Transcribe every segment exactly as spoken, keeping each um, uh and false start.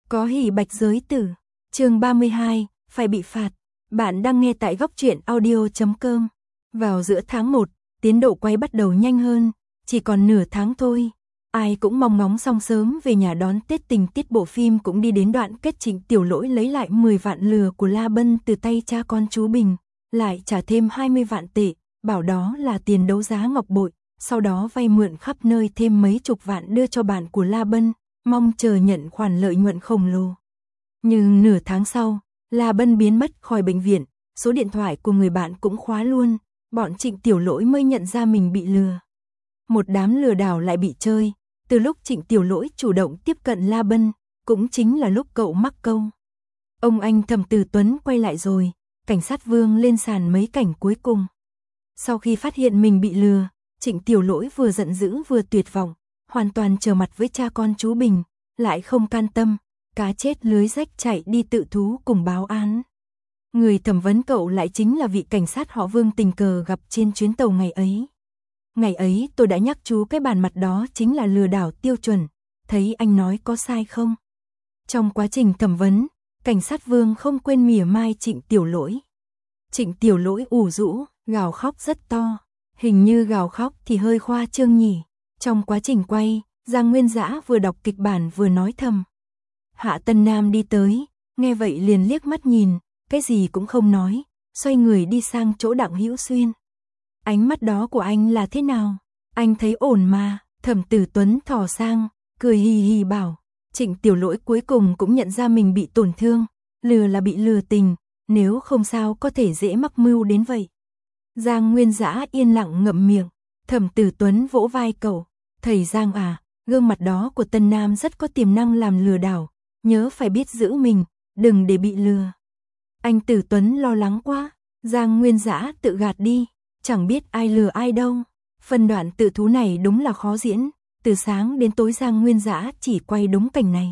Có hỉ bạch giới tử, chương ba mươi hai, phải bị phạt. Bạn đang nghe tại góc truyện audio chấm com. Vào giữa tháng một, tiến độ quay bắt đầu nhanh hơn, chỉ còn nửa tháng thôi. Ai cũng mong ngóng xong sớm về nhà đón Tết, tình tiết bộ phim cũng đi đến đoạn kết. Trịnh Tiểu Lỗi lấy lại mười vạn lừa của La Bân từ tay cha con chú Bình, lại trả thêm hai mươi vạn tệ, bảo đó là tiền đấu giá ngọc bội, sau đó vay mượn khắp nơi thêm mấy chục vạn đưa cho bạn của La Bân, mong chờ nhận khoản lợi nhuận khổng lồ. Nhưng nửa tháng sau, La Bân biến mất khỏi bệnh viện, số điện thoại của người bạn cũng khóa luôn, bọn Trịnh Tiểu Lỗi mới nhận ra mình bị lừa. Một đám lừa đảo lại bị chơi, từ lúc Trịnh Tiểu Lỗi chủ động tiếp cận La Bân, cũng chính là lúc cậu mắc câu. Ông anh Thẩm Tử Tuấn quay lại rồi, cảnh sát Vương lên sàn mấy cảnh cuối cùng. Sau khi phát hiện mình bị lừa, Trịnh Tiểu Lỗi vừa giận dữ vừa tuyệt vọng, hoàn toàn trở mặt với cha con chú Bình, lại không can tâm, cá chết lưới rách chạy đi tự thú cùng báo án. Người thẩm vấn cậu lại chính là vị cảnh sát họ Vương tình cờ gặp trên chuyến tàu ngày ấy. Ngày ấy tôi đã nhắc chú cái bàn mặt đó chính là lừa đảo tiêu chuẩn, thấy anh nói có sai không? Trong quá trình thẩm vấn, cảnh sát Vương không quên mỉa mai Trịnh Tiểu Lỗi. Trịnh Tiểu Lỗi ủ rũ, gào khóc rất to, hình như gào khóc thì hơi khoa trương nhỉ. Trong quá trình quay, Giang Nguyên Dã vừa đọc kịch bản vừa nói thầm. Hạ Tân Nam đi tới, nghe vậy liền liếc mắt nhìn, cái gì cũng không nói, xoay người đi sang chỗ Đặng Hữu Xuyên. Ánh mắt đó của anh là thế nào? Anh thấy ổn mà. Thẩm Tử Tuấn thò sang, cười hì hì bảo. Trịnh Tiểu Lỗi cuối cùng cũng nhận ra mình bị tổn thương, lừa là bị lừa tình, nếu không sao có thể dễ mắc mưu đến vậy. Giang Nguyên Dã yên lặng ngậm miệng. Thẩm Tử Tuấn vỗ vai cậu, thầy Giang à, gương mặt đó của Tân Nam rất có tiềm năng làm lừa đảo, nhớ phải biết giữ mình, đừng để bị lừa. Anh Tử Tuấn lo lắng quá. Giang Nguyên Dã tự gạt đi, chẳng biết ai lừa ai đâu. Phân đoạn tự thú này đúng là khó diễn, từ sáng đến tối Giang Nguyên Dã chỉ quay đúng cảnh này.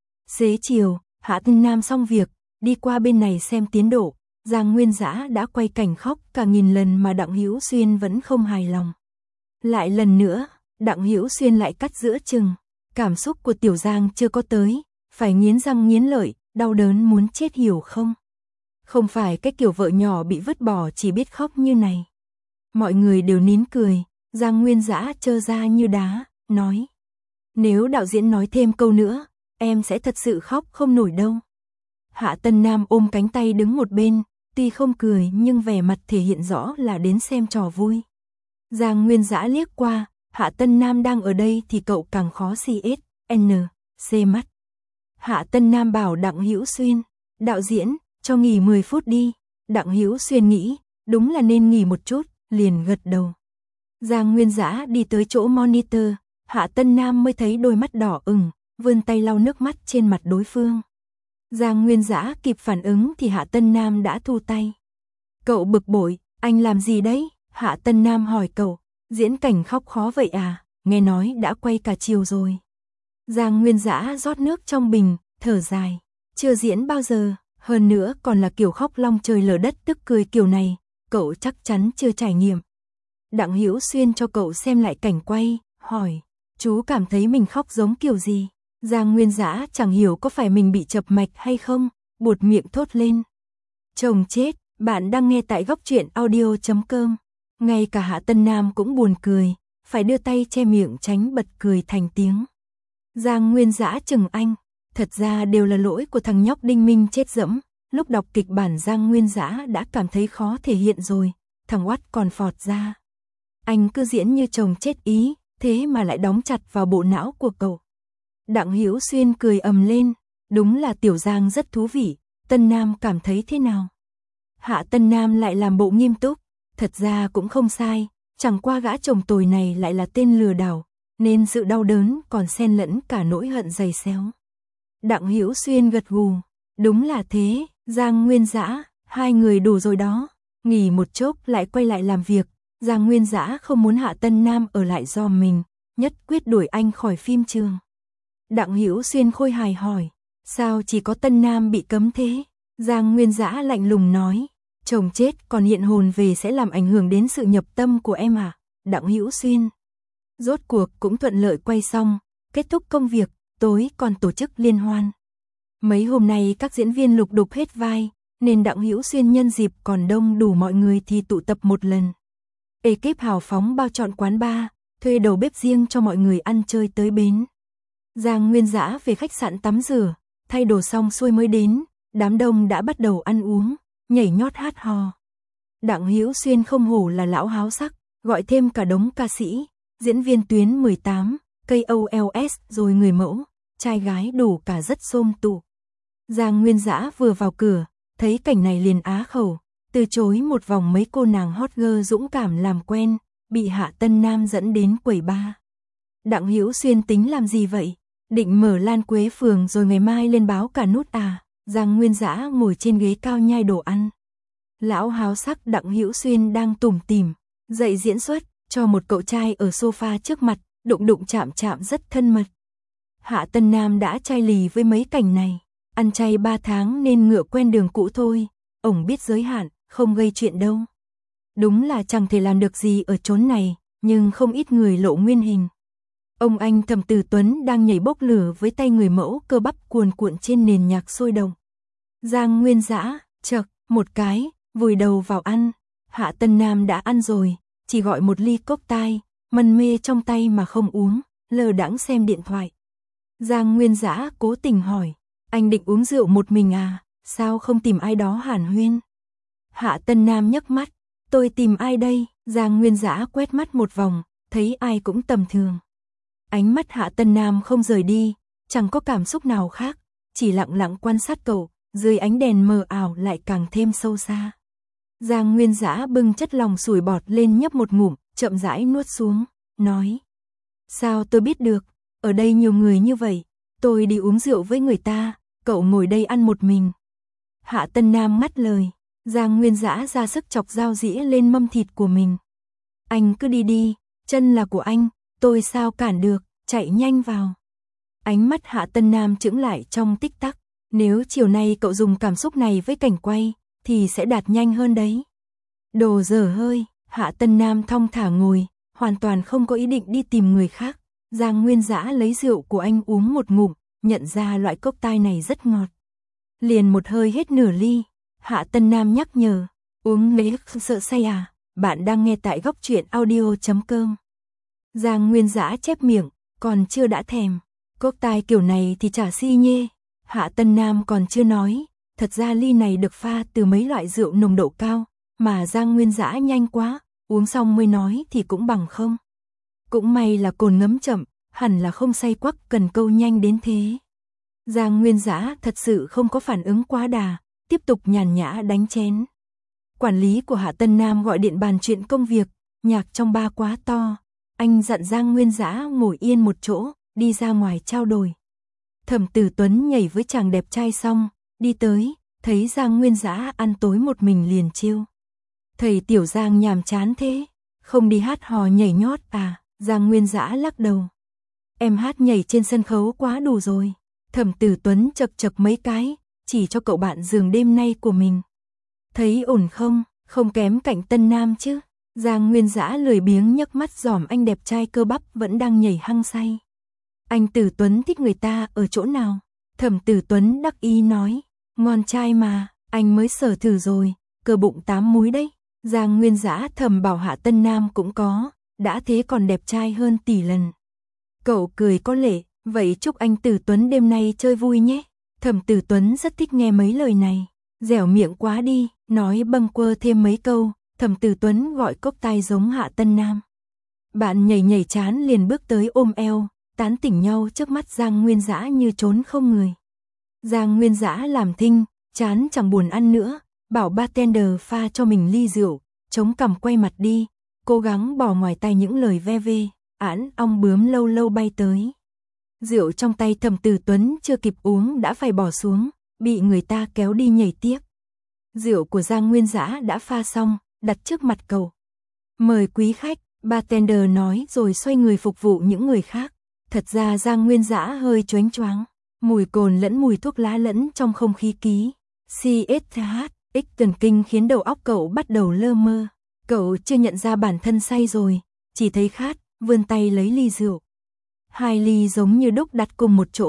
Xế chiều, Hạ Tân Nam xong việc, đi qua bên này xem tiến độ, Giang Nguyên Dã đã quay cảnh khóc cả nghìn lần mà Đặng Hữu Xuyên vẫn không hài lòng. Lại lần nữa, Đặng Hữu Xuyên lại cắt giữa chừng, cảm xúc của Tiểu Giang chưa có tới, phải nghiến răng nghiến lợi, đau đớn muốn chết hiểu không? Không phải cái kiểu vợ nhỏ bị vứt bỏ chỉ biết khóc như này. Mọi người đều nín cười, Giang Nguyên Dã trơ ra như đá, nói. Nếu đạo diễn nói thêm câu nữa, em sẽ thật sự khóc không nổi đâu. Hạ Tân Nam ôm cánh tay đứng một bên, tuy không cười nhưng vẻ mặt thể hiện rõ là đến xem trò vui. Giang Nguyên Dã liếc qua, Hạ Tân Nam đang ở đây thì cậu càng khó xê ét, en, xê mắt. Hạ Tân Nam bảo Đặng Hữu Xuyên, đạo diễn, cho nghỉ mười phút đi. Đặng Hữu Xuyên nghĩ, đúng là nên nghỉ một chút, liền gật đầu. Giang Nguyên Dã đi tới chỗ monitor, Hạ Tân Nam mới thấy đôi mắt đỏ ửng, vươn tay lau nước mắt trên mặt đối phương. Giang Nguyên Dã kịp phản ứng thì Hạ Tân Nam đã thu tay. Cậu bực bội, anh làm gì đấy? Hạ Tân Nam hỏi cậu, diễn cảnh khóc khó vậy à, nghe nói đã quay cả chiều rồi. Giang Nguyên Dã rót nước trong bình, thở dài, chưa diễn bao giờ, hơn nữa còn là kiểu khóc long trời lở đất tức cười kiểu này, cậu chắc chắn chưa trải nghiệm. Đặng Hữu Xuyên cho cậu xem lại cảnh quay, hỏi, chú cảm thấy mình khóc giống kiểu gì? Giang Nguyên Dã chẳng hiểu có phải mình bị chập mạch hay không, buột miệng thốt lên. Chồng chết, bạn đang nghe tại góc truyện audio chấm com. Ngay cả Hạ Tân Nam cũng buồn cười, phải đưa tay che miệng tránh bật cười thành tiếng. Giang Nguyên Dã chừng anh, thật ra đều là lỗi của thằng nhóc Đinh Minh chết dẫm. Lúc đọc kịch bản Giang Nguyên Dã đã cảm thấy khó thể hiện rồi, thằng oát còn phọt ra. Anh cứ diễn như chồng chết ý, thế mà lại đóng chặt vào bộ não của cậu. Đặng Hữu Xuyên cười ầm lên, đúng là Tiểu Giang rất thú vị, Tân Nam cảm thấy thế nào? Hạ Tân Nam lại làm bộ nghiêm túc, thật ra cũng không sai, chẳng qua gã chồng tồi này lại là tên lừa đảo, nên sự đau đớn còn xen lẫn cả nỗi hận dày xéo. Đặng Hữu Xuyên gật gù, đúng là thế, Giang Nguyên Dã, hai người đủ rồi đó, nghỉ một chốc lại quay lại làm việc. Giang Nguyên Dã không muốn Hạ Tân Nam ở lại do mình, nhất quyết đuổi anh khỏi phim trường. Đặng Hữu Xuyên khôi hài hỏi, sao chỉ có Tân Nam bị cấm thế? Giang Nguyên Dã lạnh lùng nói, chồng chết còn hiện hồn về sẽ làm ảnh hưởng đến sự nhập tâm của em à? Đặng Hữu Xuyên. Rốt cuộc cũng thuận lợi quay xong, kết thúc công việc, tối còn tổ chức liên hoan. Mấy hôm nay các diễn viên lục đục hết vai, nên Đặng Hữu Xuyên nhân dịp còn đông đủ mọi người thì tụ tập một lần. Ekip hào phóng bao trọn quán bar, thuê đầu bếp riêng cho mọi người ăn chơi tới bến. Giang Nguyên Dã về khách sạn tắm rửa, thay đồ xong xuôi mới đến, đám đông đã bắt đầu ăn uống, nhảy nhót hát hò. Đặng Hữu Xuyên không hổ là lão háo sắc, gọi thêm cả đống ca sĩ, diễn viên tuyến mười tám, ca o lờ rồi người mẫu, trai gái đủ cả rất xôm tụ. Giang Nguyên Dã vừa vào cửa, thấy cảnh này liền á khẩu, từ chối một vòng mấy cô nàng hot girl dũng cảm làm quen, bị Hạ Tân Nam dẫn đến quầy bar. Đặng Hữu Xuyên tính làm gì vậy? Định mở Lan Quế Phường rồi ngày mai lên báo cả nút à? Giang Nguyên Dã ngồi trên ghế cao nhai đồ ăn. Lão háo sắc Đặng Hữu Xuyên đang tủm tỉm, dạy diễn xuất, cho một cậu trai ở sofa trước mặt, đụng đụng chạm chạm rất thân mật. Hạ Tân Nam đã chai lì với mấy cảnh này, ăn chay ba tháng nên ngựa quen đường cũ thôi, ổng biết giới hạn, không gây chuyện đâu. Đúng là chẳng thể làm được gì ở chốn này, nhưng không ít người lộ nguyên hình. Ông anh Thẩm Tử Tuấn đang nhảy bốc lửa với tay người mẫu cơ bắp cuồn cuộn trên nền nhạc sôi động. Giang Nguyên Dã, chậc, một cái, vùi đầu vào ăn. Hạ Tân Nam đã ăn rồi, chỉ gọi một ly cocktail, mân mê trong tay mà không uống, lờ đãng xem điện thoại. Giang Nguyên Dã cố tình hỏi, anh định uống rượu một mình à, sao không tìm ai đó hàn huyên? Hạ Tân Nam nhấc mắt, tôi tìm ai đây? Giang Nguyên Dã quét mắt một vòng, thấy ai cũng tầm thường. Ánh mắt Hạ Tân Nam không rời đi, chẳng có cảm xúc nào khác, chỉ lặng lặng quan sát cậu, dưới ánh đèn mờ ảo lại càng thêm sâu xa. Giang Nguyên Dã bưng chất lòng sủi bọt lên nhấp một ngụm, chậm rãi nuốt xuống, nói: sao tôi biết được, ở đây nhiều người như vậy, tôi đi uống rượu với người ta, cậu ngồi đây ăn một mình. Hạ Tân Nam ngắt lời, Giang Nguyên Dã ra sức chọc dao dĩa lên mâm thịt của mình. Anh cứ đi đi, chân là của anh, tôi sao cản được, chạy nhanh vào. Ánh mắt Hạ Tân Nam chững lại trong tích tắc, nếu chiều nay cậu dùng cảm xúc này với cảnh quay, thì sẽ đạt nhanh hơn đấy. Đồ dở hơi, Hạ Tân Nam thong thả ngồi, hoàn toàn không có ý định đi tìm người khác. Giang Nguyên Dã lấy rượu của anh uống một ngụm, nhận ra loại cocktail này rất ngọt. Liền một hơi hết nửa ly, Hạ Tân Nam nhắc nhở, uống lấy sợ say à, bạn đang nghe tại góc truyện audio chấm com. Giang Nguyên Dã chép miệng, còn chưa đã thèm, cocktail kiểu này thì chả si nhê. Hạ Tân Nam còn chưa nói, thật ra ly này được pha từ mấy loại rượu nồng độ cao, mà Giang Nguyên Dã nhanh quá, uống xong mới nói thì cũng bằng không. Cũng may là cồn ngấm chậm, hẳn là không say quắc cần câu nhanh đến thế. Giang Nguyên Dã thật sự không có phản ứng quá đà, tiếp tục nhàn nhã đánh chén. Quản lý của Hạ Tân Nam gọi điện bàn chuyện công việc, nhạc trong bar quá to, anh dặn Giang Nguyên Dã ngồi yên một chỗ, đi ra ngoài trao đổi. Thẩm Tử Tuấn nhảy với chàng đẹp trai xong, đi tới, thấy Giang Nguyên Dã ăn tối một mình liền trêu. Thầy Tiểu Giang nhàm chán thế, không đi hát hò nhảy nhót à? Giang Nguyên Dã lắc đầu. Em hát nhảy trên sân khấu quá đủ rồi. Thẩm Tử Tuấn chật chật mấy cái, chỉ cho cậu bạn giường đêm nay của mình. Thấy ổn không, không kém cạnh Tân Nam chứ. Giang Nguyên Dã lười biếng nhấc mắt dòm anh đẹp trai cơ bắp vẫn đang nhảy hăng say. Anh Tử Tuấn thích người ta ở chỗ nào? Thẩm Tử Tuấn đắc ý nói, ngon trai mà, anh mới sở thử rồi, cơ bụng tám múi đấy. Giang Nguyên Dã thầm bảo Hạ Tân Nam cũng có, đã thế còn đẹp trai hơn tỷ lần. Cậu cười có lệ, vậy chúc anh Tử Tuấn đêm nay chơi vui nhé. Thẩm Tử Tuấn rất thích nghe mấy lời này, dẻo miệng quá đi, nói bâng quơ thêm mấy câu. Thẩm Tử Tuấn gọi cocktail giống Hạ Tân Nam. Bạn nhảy nhảy chán liền bước tới ôm eo, tán tỉnh nhau trước mắt Giang Nguyên Dã như trốn không người. Giang Nguyên Dã làm thinh, chán chẳng buồn ăn nữa, bảo bartender pha cho mình ly rượu, chống cằm quay mặt đi, cố gắng bỏ ngoài tai những lời ve vê, ẵn ong bướm lâu lâu bay tới. Rượu trong tay Thẩm Tử Tuấn chưa kịp uống đã phải bỏ xuống, bị người ta kéo đi nhảy tiếp. Rượu của Giang Nguyên Dã đã pha xong, đặt trước mặt cậu. Mời quý khách, bartender nói rồi xoay người phục vụ những người khác. Thật ra Giang Nguyên Dã hơi choáng choáng, mùi cồn lẫn mùi thuốc lá lẫn trong không khí ký. xê ét hát, X thần kinh khiến đầu óc cậu bắt đầu lơ mơ. Cậu chưa nhận ra bản thân say rồi, chỉ thấy khát, vươn tay lấy ly rượu. Hai ly giống như đúc đặt cùng một chỗ,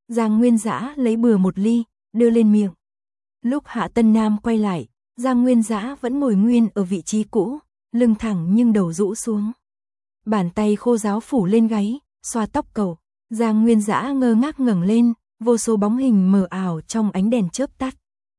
Giang Nguyên Dã lấy bừa một ly, đưa lên miệng. Lúc Hạ Tân Nam quay lại, Giang Nguyên Dã vẫn ngồi nguyên ở vị trí cũ, lưng thẳng nhưng đầu rũ xuống. Bàn tay khô ráo phủ lên gáy, xoa tóc cậu. Giang Nguyên Dã ngơ ngác ngẩng lên, vô số bóng hình mờ ảo trong ánh đèn chớp tắt.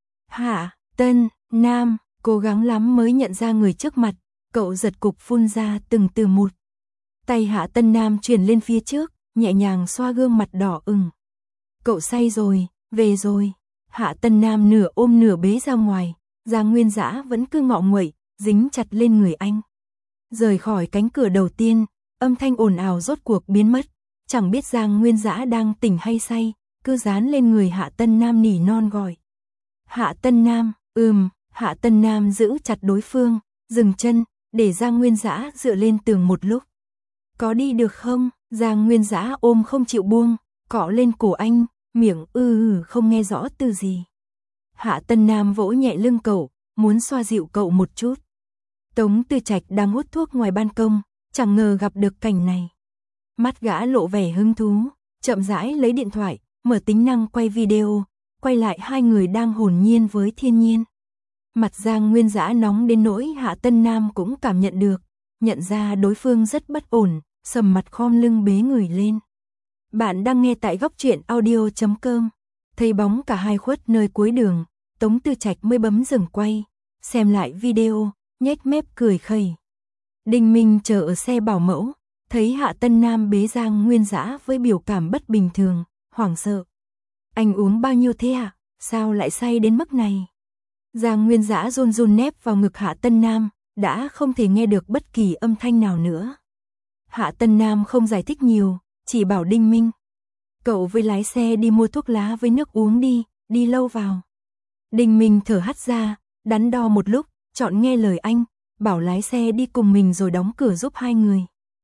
Hạ Tân Nam cố gắng lắm mới nhận ra người trước mặt, cậu giật cục phun ra từng từ một. Tay Hạ Tân Nam chuyển lên phía trước, nhẹ nhàng xoa gương mặt đỏ ửng. Cậu say rồi, về rồi. Hạ Tân Nam nửa ôm nửa bế ra ngoài, Giang Nguyên Dã vẫn cứ ngọ nguậy, dính chặt lên người anh. Rời khỏi cánh cửa đầu tiên, âm thanh ồn ào rốt cuộc biến mất, chẳng biết Giang Nguyên Dã đang tỉnh hay say, cứ dán lên người Hạ Tân Nam nỉ non gọi. Hạ Tân Nam, ừm, Hạ Tân Nam giữ chặt đối phương, dừng chân, để Giang Nguyên Dã dựa lên tường một lúc. Có đi được không? Giang Nguyên Dã ôm không chịu buông, cọ lên cổ anh, miệng ư ừ không nghe rõ từ gì. Hạ Tân Nam vỗ nhẹ lưng cậu, muốn xoa dịu cậu một chút. Tống Tư Trạch đang hút thuốc ngoài ban công, chẳng ngờ gặp được cảnh này. Mắt gã lộ vẻ hứng thú, chậm rãi lấy điện thoại, mở tính năng quay video, quay lại hai người đang hồn nhiên với thiên nhiên. Mặt Giang Nguyên Dã nóng đến nỗi Hạ Tân Nam cũng cảm nhận được, nhận ra đối phương rất bất ổn, sầm mặt khom lưng bế người lên. Bạn đang nghe tại góc truyện audio chấm com. Thấy bóng cả hai khuất nơi cuối đường, Tống Tư Trạch mới bấm dừng quay, xem lại video, nhếch mép cười khẩy. Đinh Minh chờ ở xe bảo mẫu, thấy Hạ Tân Nam bế Giang Nguyên Dã với biểu cảm bất bình thường, hoảng sợ. Anh uống bao nhiêu thế ạ? Sao lại say đến mức này? Giang Nguyên Dã run run nép vào ngực Hạ Tân Nam, đã không thể nghe được bất kỳ âm thanh nào nữa. Hạ Tân Nam không giải thích nhiều, chỉ bảo Đinh Minh. Cậu với lái xe đi mua thuốc lá với nước uống đi, đi lâu vào. Đinh Minh thở hắt ra, đắn đo một lúc, chọn nghe lời anh, bảo lái xe đi cùng mình rồi đóng cửa giúp hai người.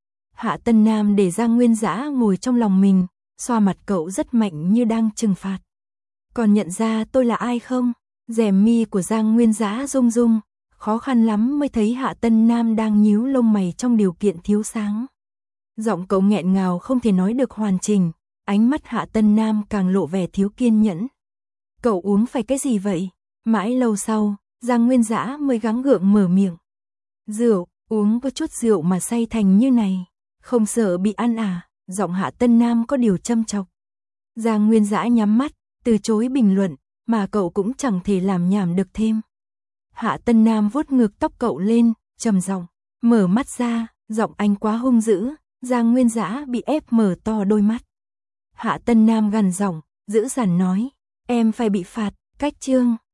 Hạ Tân Nam để Giang Nguyên Dã ngồi trong lòng mình, xoa mặt cậu rất mạnh như đang trừng phạt. Còn nhận ra tôi là ai không? Rèm mi của Giang Nguyên Dã rung rung, khó khăn lắm mới thấy Hạ Tân Nam đang nhíu lông mày trong điều kiện thiếu sáng. Giọng cậu nghẹn ngào không thể nói được hoàn chỉnh, ánh mắt Hạ Tân Nam càng lộ vẻ thiếu kiên nhẫn. Cậu uống phải cái gì vậy? Mãi lâu sau, Giang Nguyên Dã mới gắng gượng mở miệng. Rượu, uống có chút rượu mà say thành như này, không sợ bị ăn à? Giọng Hạ Tân Nam có điều châm chọc. Giang Nguyên Dã nhắm mắt, từ chối bình luận, mà cậu cũng chẳng thể làm nhảm được thêm. Hạ Tân Nam vuốt ngược tóc cậu lên, trầm giọng, mở mắt ra, giọng anh quá hung dữ, Giang Nguyên Dã bị ép mở to đôi mắt. Hạ Tân Nam gằn giọng, dữ dằn nói, em phải bị phạt, cách chương.